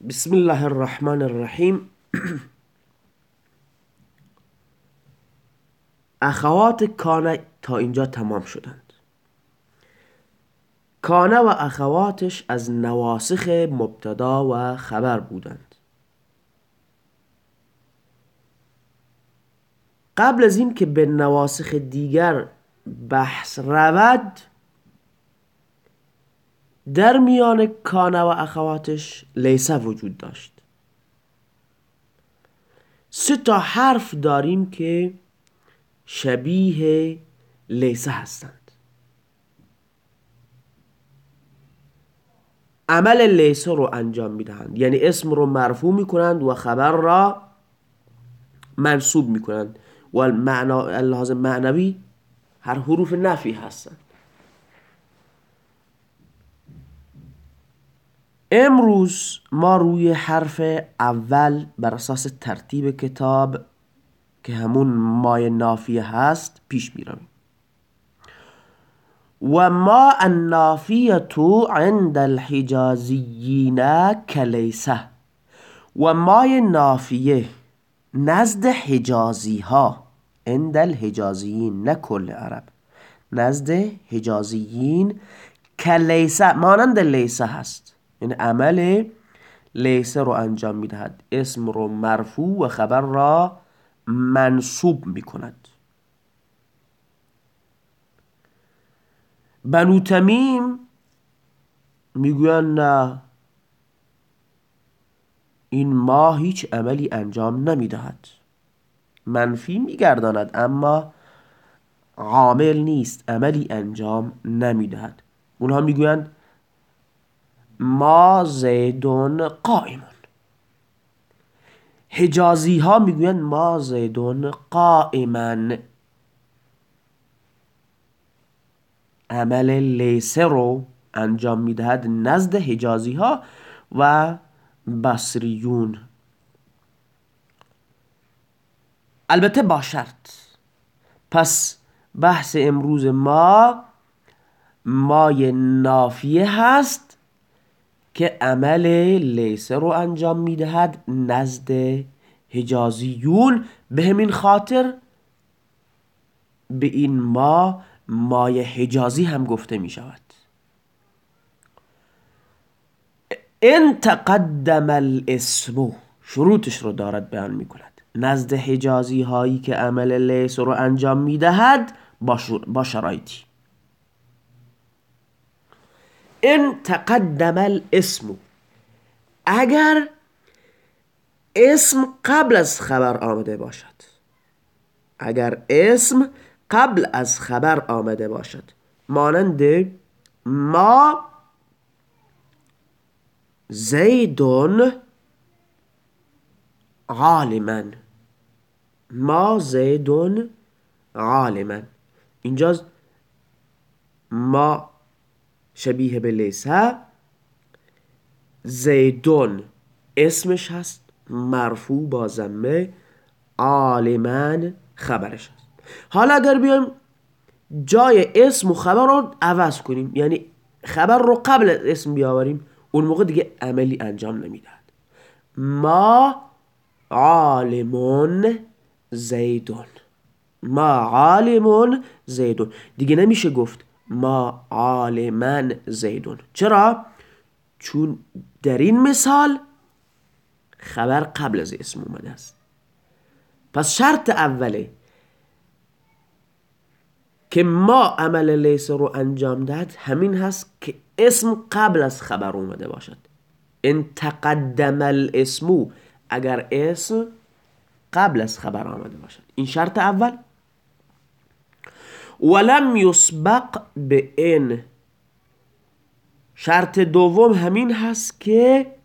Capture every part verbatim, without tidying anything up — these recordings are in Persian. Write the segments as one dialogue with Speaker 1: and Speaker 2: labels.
Speaker 1: بسم الله الرحمن الرحیم. اخوات کان تا اینجا تمام شدند. کان و اخواتش از نواسخ مبتدا و خبر بودند. قبل از این که به نواسخ دیگر بحث رود، در میان کان و اخواتش لیسه وجود داشت. سه تا حرف داریم که شبیه لیسه هستند. عمل لیسه رو انجام میدهند، یعنی اسم رو مرفوع میکنند و خبر را منصوب میکنند و المعنا اللحاظ معنوی هر حروف نفی هستند. امروز ما روی حرف اول بر اساس ترتیب کتاب که همون مای نافیه هست پیش میرویم. و ما النافیه عند الحجازیین کلیسه. و مای نافیه نزد حجازی ها، عند الحجازیین، نه کل عرب، نزد حجازیین کلیسه، مانند لیسه هست. این عمل لیسه رو انجام میدهد، اسم رو مرفوع و خبر را منصوب میکند. بنو تمیم میگویند نه، این ما هیچ عملی انجام نمیدهد، منفی میگرداند اما عامل نیست، عملی انجام نمیدهد. اونها میگویند ما زیدون قائمون. حجازی ها میگویند ما زیدون قائمن. عمل لیسه رو انجام میدهد نزد حجازی ها و بصریون، البته با شرط. پس بحث امروز ما مای نافیه هست که عمل لیسه رو انجام میدهد نزد حجازیون. به همین خاطر به این ما مای حجازی هم گفته می شود. ان تقدم الاسم، شروطش رو دارد بیان می کند. نزد حجازی هایی که عمل لیسه رو انجام می دهد با شرایطی. ان تقدم الاسم، اگر اسم قبل از خبر آمده باشد. اگر اسم قبل از خبر آمده باشد، مانند ما زیدون عالما، ما زیدون عالما. اینجا ما شبیه به لیسه، زیدون اسمش هست مرفوع با ضمه، عالما خبرش هست. حالا اگر بیایم جای اسم و خبر رو عوض کنیم، یعنی خبر رو قبل از اسم بیاوریم، اون موقع دیگه عملی انجام نمیدهد. ما عالمون زیدون، ما عالمون زیدون، دیگه نمیشه گفت ما عالمن زیدون. چرا؟ چون در این مثال خبر قبل از اسم اومده است. پس شرط اوله که ما عمل لیسه رو انجام دهد همین هست که اسم قبل از خبر اومده باشد. ان تقدم الاسم، اگر اسم قبل از خبر آمده باشد. این شرط اول. ولم یسبق به ان، شرط دوم همین هست که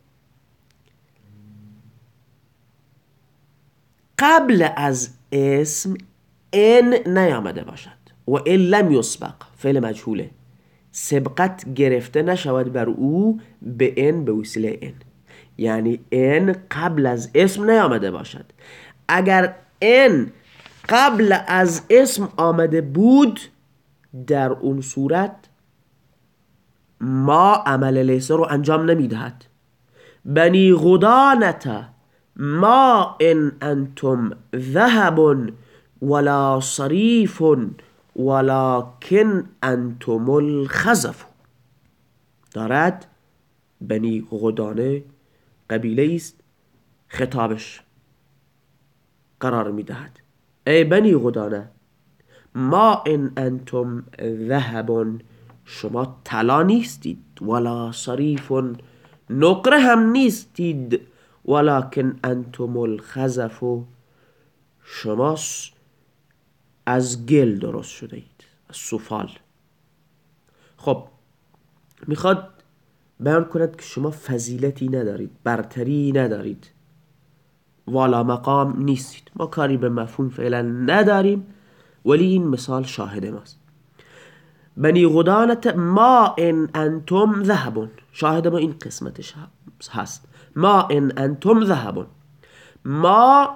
Speaker 1: قبل از اسم ان نیامده باشد. و ان لم یسبق فعل مجهوله، سبقت گرفته نشود بر او به ان، به وسیله ان، یعنی ان قبل از اسم نیامده باشد. اگر ان قبل از اسم آمده بود، در اون صورت ما عمل لیسه رو انجام نمیدهد. بنی غدانة ما ان انتم ذهب ولا صریف ولكن انتم الخزف. دارد بنی غدانه قبیله است، خطابش قرار میدهد ای بنی غدانه ما ان انتم ذهب، شما طلا نیستید، ولا صریف، نقره هم نیستید، ولکن انتم الخزف، شما از گل درست شده اید، از سفال. خب میخواد بیان کند که شما فضیلتی ندارید، برتری ندارید، والا مقام نیستید. ما کاری به مفهوم فعلا نداریم، ولی این مثال شاهد ماست. بنی غدانة ما ان انتم ذهب، شاهد ما این قسمتش هست. ما ان انتم ذهب، ما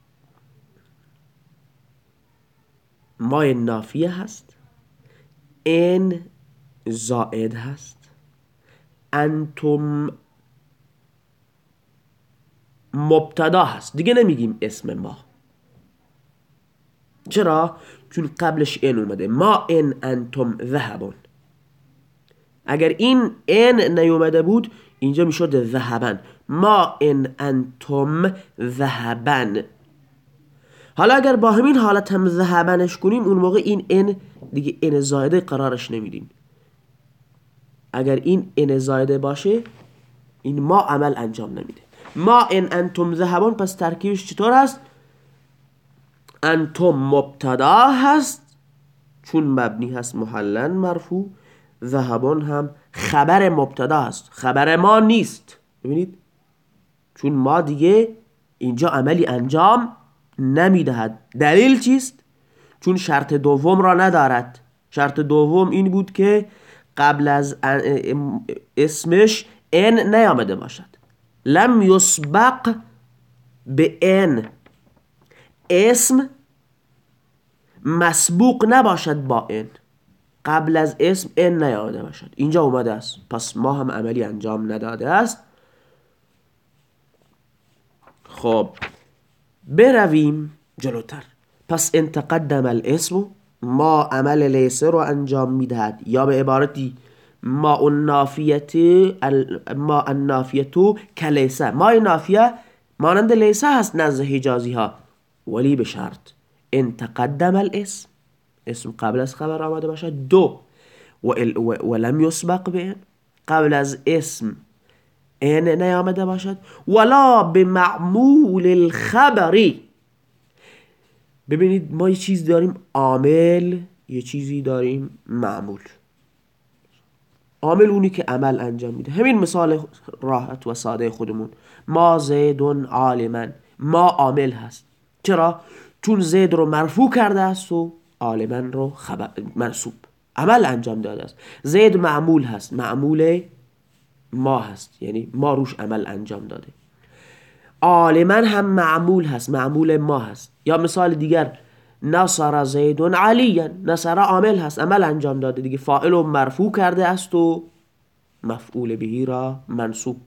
Speaker 1: ما نافیه هست، ان زائد هست، انتم مبتدا هست، دیگه نمیگیم اسم ما. چرا؟ چون قبلش ان اومده. ما ان انتم ذهبون. اگر این ان نیومده بود اینجا میشد ذهبن. ما ان انتم ذهبن. حالا اگر با همین حالت هم ذهبنش کنیم اون موقع این ان دیگه ان زایده قرارش نمیدیم. اگر این ان زایده باشه این ما عمل انجام نمیده. ما ان انتم ذهبون، پس ترکیبش چطور هست؟ انتم مبتدا هست چون مبنی هست محلن مرفوع، ذهبون هم خبر مبتدا هست، خبر ما نیست. ببینید چون ما دیگه اینجا عملی انجام نمیدهد. دلیل چیست؟ چون شرط دوم را ندارد. شرط دوم این بود که قبل از اسمش ان نیامده باشد. لم یسبق به ان، اسم مسبوق نباشد با ان، قبل از اسم ان نیامده باشد. اینجا اومده است، پس ما هم عملی انجام نداده است. خب برویم جلوتر. پس ان تقدم الاسم، ما عمل لیسه رو انجام میدهد، یا به عبارتی ما النافیت ما النافیتو کلیسه. ما نافیه مانند لیسه هست نزد حجازی ها، ولی به شرط ان تقدم الاسم، اسم قبل از خبر آمده باشد. دو و ولم یسبق به، قبل از اسم این نیامده باشد. ولا به معمول الخبری. ببینید ما یه چیز داریم عامل، یه چیزی داریم معمول. عامل اونی که عمل انجام میده. همین مثال راحت و ساده خودمون، ما زیدون عالما، ما عامل هست. چرا؟ چون زید رو مرفوع کرده است و عالما رو خبر منصوب، عمل انجام داده است. زید معمول هست، معمول ما هست، یعنی ما روش عمل انجام داده. عالما هم معمول هست، معمول ما هست. یا مثال دیگر نصر زیدون علیا، نصر عامل هست، عمل انجام داده دیگه، فاعل رو مرفوع کرده است و مفعول بهی را منصوب.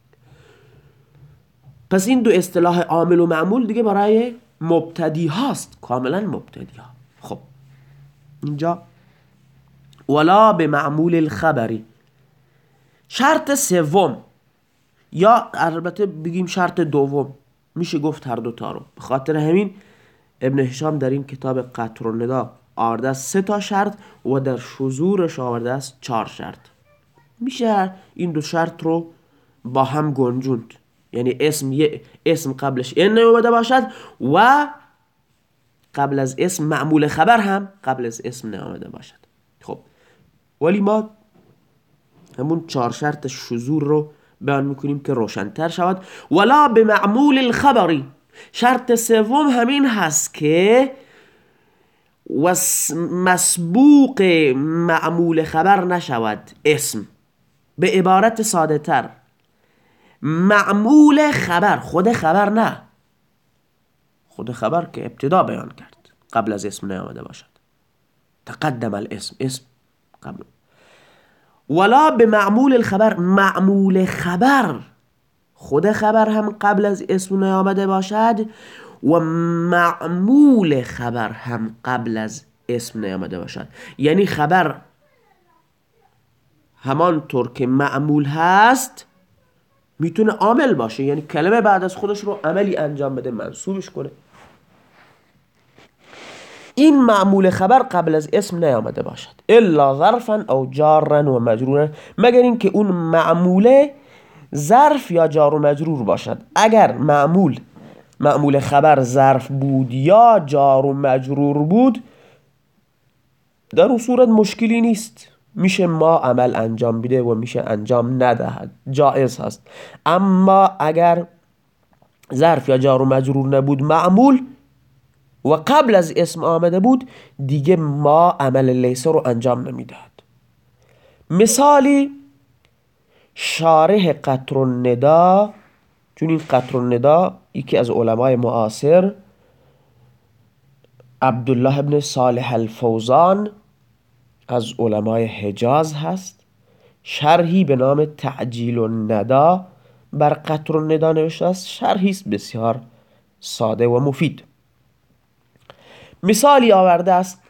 Speaker 1: پس این دو اصطلاح عامل و معمول دیگه برای مبتدی هاست، کاملا مبتدی ها. خب اینجا ولا به معمول الخبری. شرط سوم، یا البته بگیم شرط دوم، میشه گفت هر دوتا رو. به خاطر همین ابن هشام در این کتاب قطر النداء آورده است سه تا شرط و در شذورش آورده است چهار شرط. میشه این دو شرط رو با هم گنجوند، یعنی اسم یه اسم قبلش این نیومده باشد و قبل از اسم معمول خبر هم قبل از اسم نیامده باشد. خب ولی ما همون چهار شرط شذور رو بیان میکنیم که روشن‌تر شود. ولا به معمول الخبری. شرط سوم همین هست که مسبوق معمول خبر نشود اسم. به عبارت ساده تر، معمول خبر، خود خبر نه، خود خبر که ابتدا بیان کرد قبل از اسم نیامده باشد، تقدم الاسم، اسم قبل. ولا به معمول الخبر، معمول خبر خود خبر هم قبل از اسم نیامده باشد و معمول خبر هم قبل از اسم نیامده باشد. یعنی خبر همانطور که معمول هست میتونه عامل باشه، یعنی کلمه بعد از خودش رو عملی انجام بده، منصوبش کنه. این معمول خبر قبل از اسم نیامده باشد الا ظرفا او جارا و مجرورا، مگر این که اون معموله ظرف یا جار و مجرور باشد. اگر معمول معمول خبر ظرف بود یا جار و مجرور بود، در اون صورت مشکلی نیست، میشه ما عمل انجام بده و میشه انجام ندهد، جایز هست. اما اگر ظرف یا جار و مجرور نبود معمول و قبل از اسم آمده بود، دیگه ما عمل لیسه رو انجام نمیدهد. مثالی شارح قطر الندا، چون این قطر الندا یکی از علمای معاصر عبدالله ابن صالح الفوزان از علمای حجاز هست، شرحی به نام تعجیل الندا بر قطر الندا نوشته است. شرحی است بسیار ساده و مفید. مثالی آورده است،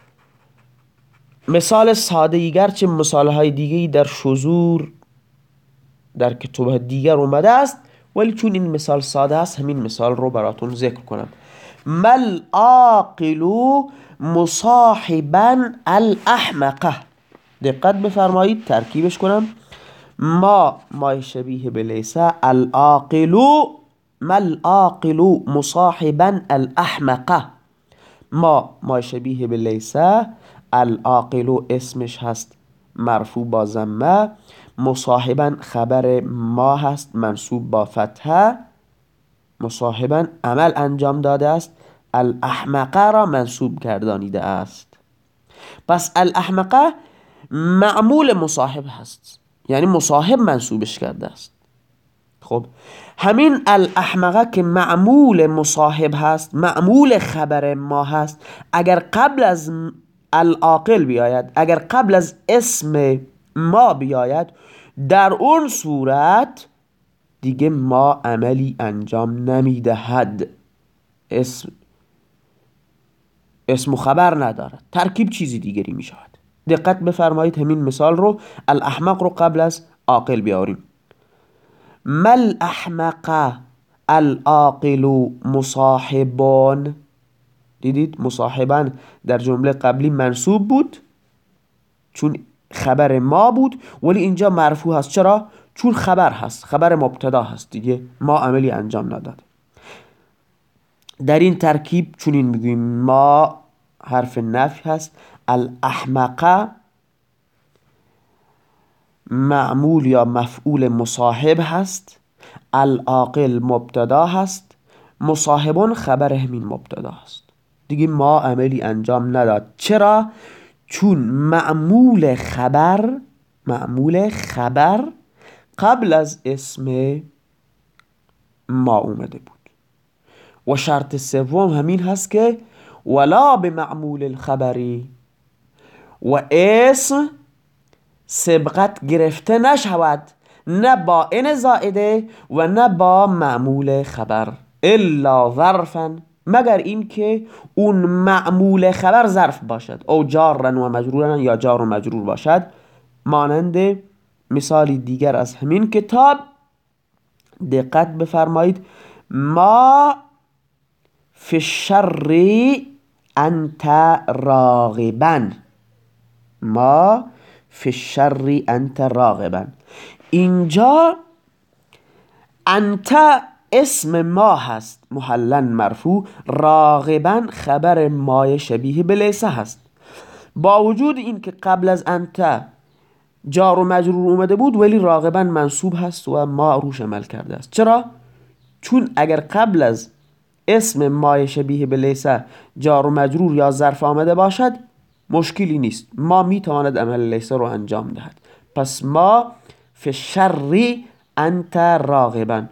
Speaker 1: مثال ساده ای گرچه مثالهای دیگری در شذور در کتب دیگر اومده است، ولی چون این مثال ساده است همین مثال رو براتون ذکر کنم. مل عاقل مصاحبا الاحمقه. دقت بفرمایید ترکیبش کنم. ما ما شبیه به لیسه، العاقل مل عاقل مصاحبا الاحمقه. ما ما شبیه به لیسه، العاقل اسمش هست مرفوع با ضمه، مصاحبا خبر ما هست منصوب با فتحه، مصاحبا عمل انجام داده است، الاحمقه را منصوب گردانیده است. پس الاحمقه معمول مصاحب هست، یعنی مصاحب منصوبش کرده است. خب همین الاحمقه که معمول مصاحب هست، معمول خبر ما هست، اگر قبل از العاقل بیاید، اگر قبل از اسم ما بیاید، در اون صورت دیگه ما عملی انجام نمیدهد، اسم اسم و خبر ندارد، ترکیب چیزی دیگری می شود. دقت بفرمایید همین مثال رو، الاحمق رو قبل از عاقل بیاریم. مل احمق العاقل مصاحبان. دیدید مصاحبان در جمله قبلی منصوب بود چون خبر ما بود، ولی اینجا مرفوع هست. چرا؟ چون خبر هست، خبر مبتدا هست، دیگه ما عملی انجام نداد. در این ترکیب چون این میگویم ما حرف نفی هست، الاحمقه معمول یا مفعول مصاحب هست، العاقل مبتدا هست، مصاحبون خبر همین مبتدا هست، دیگه ما عملی انجام نداد. چرا؟ چون معمول خبر معمول خبر قبل از اسم ما اومده بود. و شرط سوم همین هست که ولا به معمول الخبری، و اسم سبقت گرفته نشود نه با این زائده و نه با معمول خبر، الا ظرفا، مگر این که اون معمول خبر ظرف باشد، او جارا و مجرورا، یا جار و مجرور باشد. مانند مثالی دیگر از همین کتاب، دقت بفرمایید، ما فی الشر انت راغبا، ما فی الشر انت راغبا. اینجا انت اسم ما هست محلا مرفوع، راغبا خبر ما شبیه به لیسه هست. با وجود این که قبل از انت جار و مجرور اومده بود، ولی راغبا منصوب هست و ما روش عمل کرده است. چرا؟ چون اگر قبل از اسم ما شبیه به لیسه جار و مجرور یا ظرف آمده باشد مشکلی نیست، ما میتواند عمل لیسه رو انجام دهد. پس ما فی الشر انت راغبا،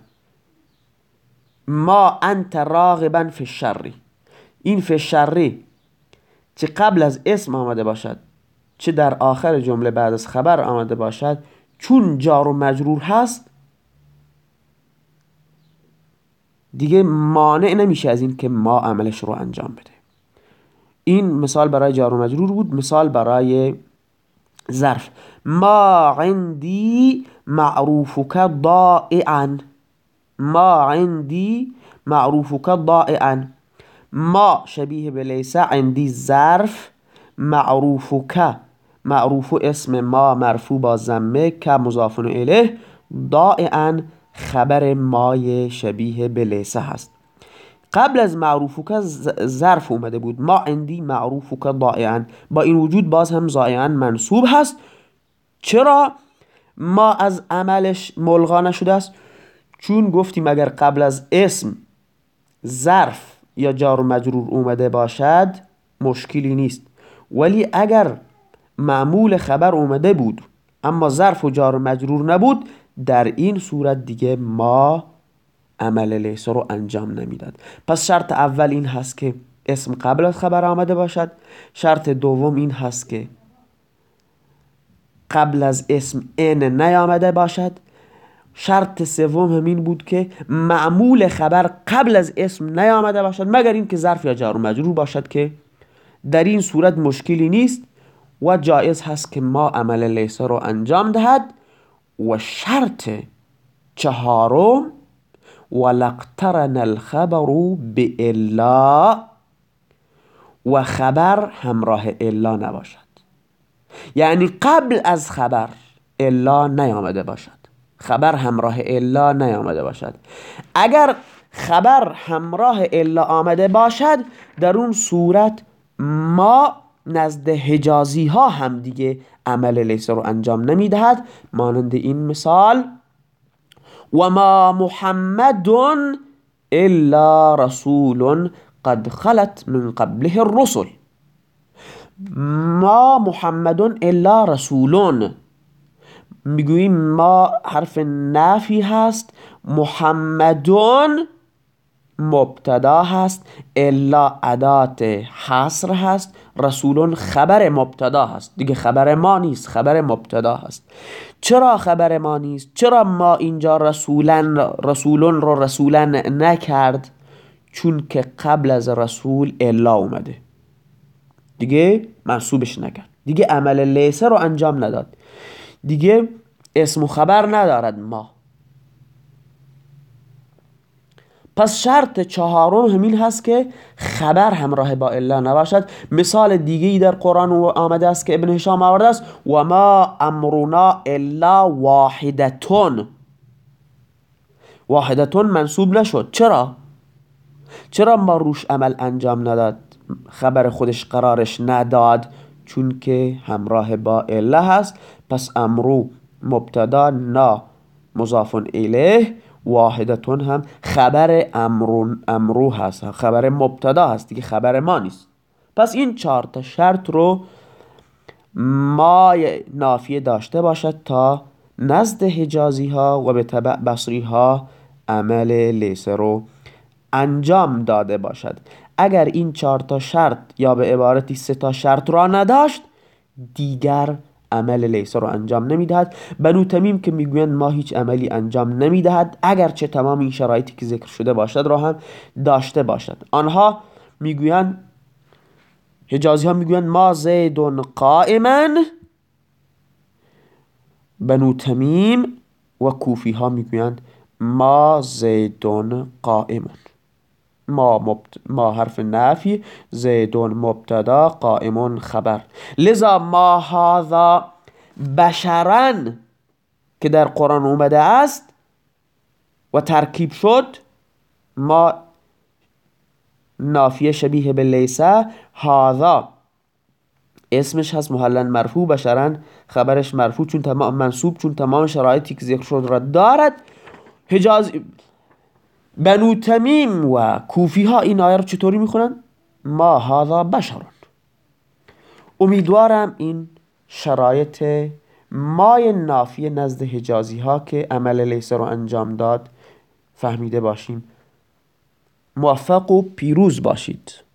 Speaker 1: ما انت راغبا فی الشر. این فی الشر چه قبل از اسم آمده باشد چه در آخر جمله بعد از خبر آمده باشد، چون جار و مجرور هست دیگه مانع نمیشه از این که ما عملش رو انجام بده. این مثال برای جار و مجرور بود. مثال برای ظرف: ما عندي معروفك ضائعا. ما عندي معروفك ضائعا. ما شبیه به لیس، عندی ظرف، معروفک معروف اسم ما مرفوع با ضمه، که مضاف الیه، ضائعا خبر مای شبیه به لیس هست. قبل از معروفک ظرف اومده بود، ما عندی معروفک ضائعا، با این وجود باز هم ضائعا منصوب هست. چرا ما از عملش ملغا نشده است؟ چون گفتیم اگر قبل از اسم ظرف یا جار و مجرور اومده باشد مشکلی نیست، ولی اگر معمول خبر اومده بود اما ظرف و جار و مجرور نبود، در این صورت دیگه ما عمل لیس رو انجام نمیداد. پس شرط اول این هست که اسم قبل از خبر آمده باشد. شرط دوم این هست که قبل از اسم ان نیامده باشد. شرط سوم همین بود که معمول خبر قبل از اسم نیامده باشد، مگر اینکه ظرف یا جار و مجرور باشد، که در این صورت مشکلی نیست و جایز هست که ما عمل لیس رو انجام دهد. و شرط چهارم: ولقترن الخبر بالا، و خبر همراه الا نباشد، یعنی قبل از خبر الا نیامده باشد، خبر همراه الا نیامده باشد. اگر خبر همراه الا آمده باشد، در اون صورت ما نزد حجازی ها هم دیگه عمل لیس رو انجام نمیدهد، مانند این مثال: و ما محمد الا رسول قد خلت من قبله الرسل. ما محمد الا رسولون، میگوییم ما حرف نفی هست، محمدون مبتدا هست، الا ادات حصر هست، رسولون خبر مبتدا هست، دیگه خبر ما نیست، خبر مبتدا هست. چرا خبر ما نیست؟ چرا ما اینجا رسولن رسولون رو رسولن نکرد؟ چون که قبل از رسول الا اومده، دیگه منصوبش نکرد، دیگه عمل لیس رو انجام نداد، دیگه اسم و خبر ندارد ما. پس شرط چهارم همین هست که خبر همراه با الا نباشد. مثال دیگه ای در قرآن آمده است که ابن هشام آورده است: و ما امرنا الا واحدتون. واحدتون منصوب نشد. چرا؟ چرا ما روش عمل انجام نداد، خبر خودش قرارش نداد؟ چون که همراه با الا هست. پس امرو مبتدا، نا مضاف الیه، واحدتون هم خبر امرو امرو هست، خبر مبتدا هست، دیگه خبر ما نیست. پس این چهار تا شرط رو ما نافیه داشته باشد تا نزد حجازی ها و به تبع بصری ها عمل لیس رو انجام داده باشد. اگر این چهار تا شرط یا به عبارتی سه تا شرط را نداشت، دیگر عمل لیس رو انجام نمیدهد. بنو تمیم که میگویند ما هیچ عملی انجام نمیدهد اگرچه تمام این شرایطی که ذکر شده باشد را هم داشته باشد. آنها میگویند، حجازی ها میگویند ما زیدون قائما، بنو تمیم و کوفی ها میگویند ما زیدون قائمون. ما, مبت... ما حرف نفی، زیدون مبتدا، قائمون خبر. لذا ما هذا بشرن که در قرآن اومده است و ترکیب شد، ما نافیه شبیه به لیسه، هذا اسمش هست محلن مرفوع، بشرن خبرش مرفوع چون تمام منصوب چون تمام شرایطی که ذکر شد را دارد. حجاز بنو تمیم و کوفی ها این آیه رو چطوری میخونن؟ ما هذا بشرون. امیدوارم این شرایط مای نافیه نزد حجازی ها که عمل لیس رو انجام داد فهمیده باشیم. موفق و پیروز باشید.